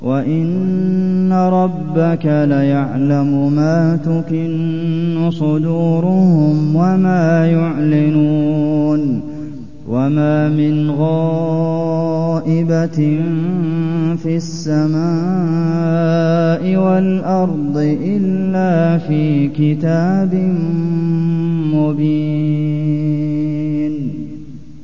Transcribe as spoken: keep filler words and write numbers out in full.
وَإِنَّ رَبَّكَ لَيَعْلَمُ مَا تُكِنُّ صُدُورُهُمْ وَمَا يُعْلِنُونَ وَمَا مِنْ غَائِبَةٍ فِي السَّمَاءِ وَالْأَرْضِ إِلَّا فِي كِتَابٍ مُّبِينٍ